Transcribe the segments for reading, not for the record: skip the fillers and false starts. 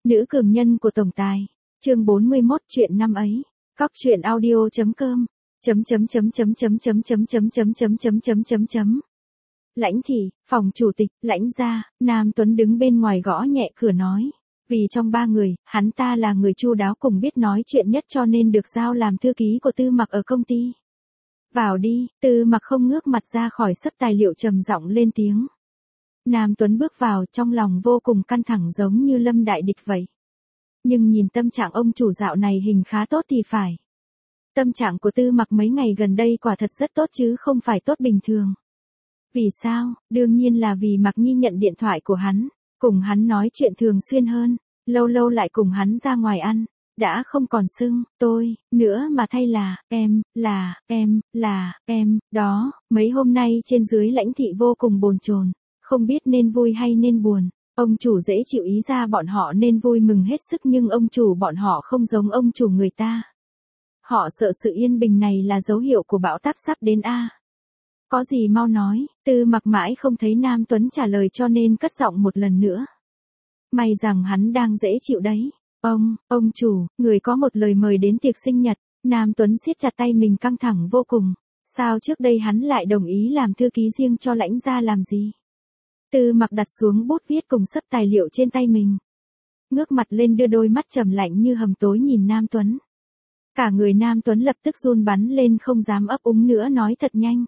Nữ cường nhân của tổng tài. Chương 41 chuyện năm ấy. Cóc truyện audio.com. Lãnh thị, phòng chủ tịch, Lãnh gia, Nam Tuấn đứng bên ngoài gõ nhẹ cửa nói. Vì trong ba người, hắn ta là người chu đáo cùng biết nói chuyện nhất cho nên được giao làm thư ký của Tư Mặc ở công ty. Vào đi, Tư Mặc không ngước mặt ra khỏi sấp tài liệu trầm giọng lên tiếng. Nam Tuấn bước vào trong lòng vô cùng căng thẳng giống như lâm đại địch vậy. Nhưng nhìn tâm trạng ông chủ dạo này hình khá tốt thì phải. Tâm trạng của Tư Mặc mấy ngày gần đây quả thật rất tốt chứ không phải tốt bình thường. Vì sao? Đương nhiên là vì Mạc Nhi nhận điện thoại của hắn, cùng hắn nói chuyện thường xuyên hơn, lâu lâu lại cùng hắn ra ngoài ăn, đã không còn xưng tôi nữa mà thay là em, đó, mấy hôm nay trên dưới Lãnh thị vô cùng bồn chồn, không biết nên vui hay nên buồn. Ông chủ dễ chịu ý ra bọn họ nên vui mừng hết sức nhưng ông chủ bọn họ không giống ông chủ người ta. Họ sợ sự yên bình này là dấu hiệu của bão táp sắp đến a. Có gì mau nói, Tư Mặc mãi không thấy Nam Tuấn trả lời cho nên cất giọng một lần nữa. May rằng hắn đang dễ chịu đấy. Ông chủ, người có một lời mời đến tiệc sinh nhật. Nam Tuấn siết chặt tay mình căng thẳng vô cùng. Sao trước đây hắn lại đồng ý làm thư ký riêng cho Lãnh gia làm gì? Tư Mặc đặt xuống bút viết cùng sấp tài liệu trên tay mình. Ngước mặt lên đưa đôi mắt trầm lạnh như hầm tối nhìn Nam Tuấn. Cả người Nam Tuấn lập tức run bắn lên không dám ấp úng nữa nói thật nhanh.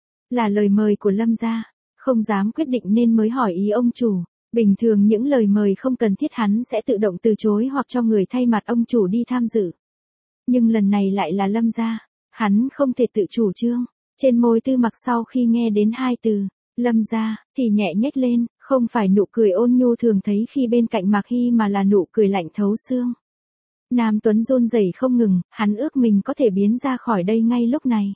Là lời mời của Lâm gia, không dám quyết định nên mới hỏi ý ông chủ. Bình thường những lời mời không cần thiết hắn sẽ tự động từ chối hoặc cho người thay mặt ông chủ đi tham dự. Nhưng lần này lại là Lâm gia, hắn không thể tự chủ trương. Trên môi Tư Mặc sau khi nghe đến hai từ Lâm gia thì nhẹ nhếch lên, không phải nụ cười ôn nhu thường thấy khi bên cạnh Mạc Hy mà là nụ cười lạnh thấu xương. Nam Tuấn run rẩy không ngừng, hắn ước mình có thể biến ra khỏi đây ngay lúc này.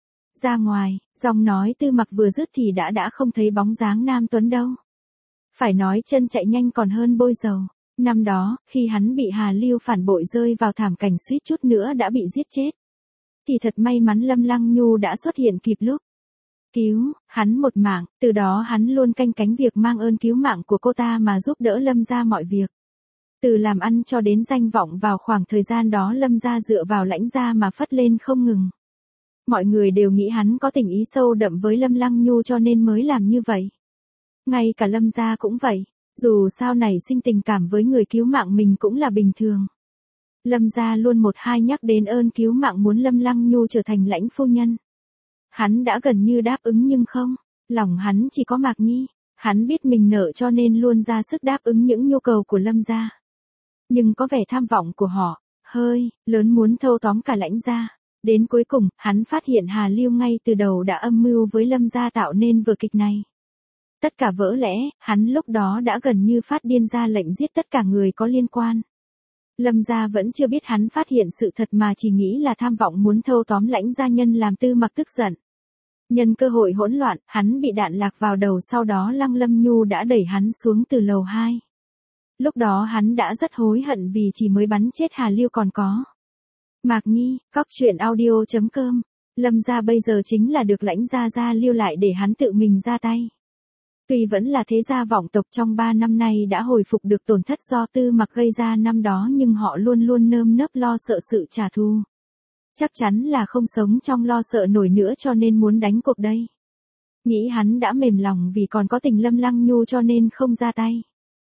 Ra ngoài, giọng nói Tư Mặc vừa dứt thì đã không thấy bóng dáng Nam Tuấn đâu. Phải nói chân chạy nhanh còn hơn bôi dầu. Năm đó, khi hắn bị Hà Lưu phản bội rơi vào thảm cảnh suýt chút nữa đã bị giết chết. Thì thật may mắn Lâm Lăng Nhu đã xuất hiện kịp lúc. Cứu, hắn một mạng, từ đó hắn luôn canh cánh việc mang ơn cứu mạng của cô ta mà giúp đỡ Lâm gia mọi việc. Từ làm ăn cho đến danh vọng vào khoảng thời gian đó Lâm gia dựa vào Lãnh gia mà phất lên không ngừng. Mọi người đều nghĩ hắn có tình ý sâu đậm với Lâm Lăng Nhu cho nên mới làm như vậy. Ngay cả Lâm gia cũng vậy, dù sao nảy sinh tình cảm với người cứu mạng mình cũng là bình thường. Lâm gia luôn một hai nhắc đến ơn cứu mạng muốn Lâm Lăng Nhu trở thành Lãnh phu nhân. Hắn đã gần như đáp ứng nhưng không, lòng hắn chỉ có Mạc Nhi, hắn biết mình nợ cho nên luôn ra sức đáp ứng những nhu cầu của Lâm gia. Nhưng có vẻ tham vọng của họ, hơi lớn muốn thâu tóm cả Lãnh gia. Đến cuối cùng, hắn phát hiện Hà Lưu ngay từ đầu đã âm mưu với Lâm gia tạo nên vở kịch này. Tất cả vỡ lẽ, hắn lúc đó đã gần như phát điên ra lệnh giết tất cả người có liên quan. Lâm gia vẫn chưa biết hắn phát hiện sự thật mà chỉ nghĩ là tham vọng muốn thâu tóm Lãnh gia nhân làm Tư Mặc tức giận. Nhân cơ hội hỗn loạn, hắn bị đạn lạc vào đầu sau đó Lăng Lâm Nhu đã đẩy hắn xuống từ lầu 2. Lúc đó hắn đã rất hối hận vì chỉ mới bắn chết Hà Lưu còn có. Mạc Nhi, cóc truyện audio.com. Lâm gia bây giờ chính là được Lãnh gia lưu lại để hắn tự mình ra tay. Tuy vẫn là thế gia vọng tộc trong 3 năm nay đã hồi phục được tổn thất do Tư Mặc gây ra năm đó nhưng họ luôn luôn nơm nớp lo sợ sự trả thù. Chắc chắn là không sống trong lo sợ nổi nữa cho nên muốn đánh cuộc đây. Nghĩ hắn đã mềm lòng vì còn có tình Lâm Lăng Nhu cho nên không ra tay.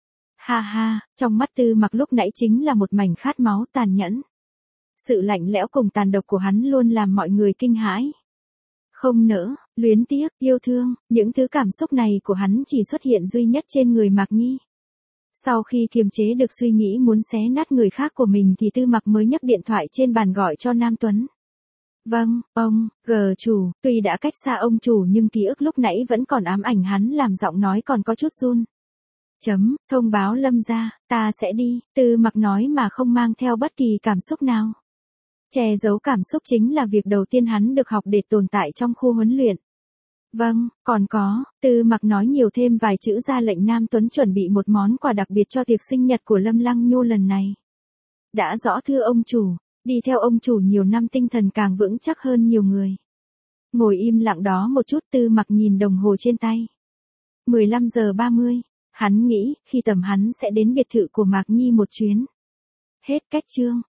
Ha ha, trong mắt Tư Mặc lúc nãy chính là một mảnh khát máu tàn nhẫn. Sự lạnh lẽo cùng tàn độc của hắn luôn làm mọi người kinh hãi. Không nỡ, luyến tiếc, yêu thương, những thứ cảm xúc này của hắn chỉ xuất hiện duy nhất trên người Mạc Nhi. Sau khi kiềm chế được suy nghĩ muốn xé nát người khác của mình thì Tư Mặc mới nhấc điện thoại trên bàn gọi cho Nam Tuấn. Vâng, ông, chủ, tuy đã cách xa ông chủ nhưng ký ức lúc nãy vẫn còn ám ảnh hắn làm giọng nói còn có chút run. Thông báo Lâm gia, ta sẽ đi, Tư Mặc nói mà không mang theo bất kỳ cảm xúc nào. Che giấu cảm xúc chính là việc đầu tiên hắn được học để tồn tại trong khu huấn luyện. Vâng, còn có, Tư Mặc nói nhiều thêm vài chữ ra lệnh Nam Tuấn chuẩn bị một món quà đặc biệt cho tiệc sinh nhật của Lâm Lăng Nhu lần này. Đã rõ thưa ông chủ, đi theo ông chủ nhiều năm tinh thần càng vững chắc hơn nhiều người. Ngồi im lặng đó một chút Tư Mặc nhìn đồng hồ trên tay. 15 giờ 30, Hắn nghĩ, khi tầm hắn sẽ đến biệt thự của Mạc Nhi một chuyến. Hết cách chương.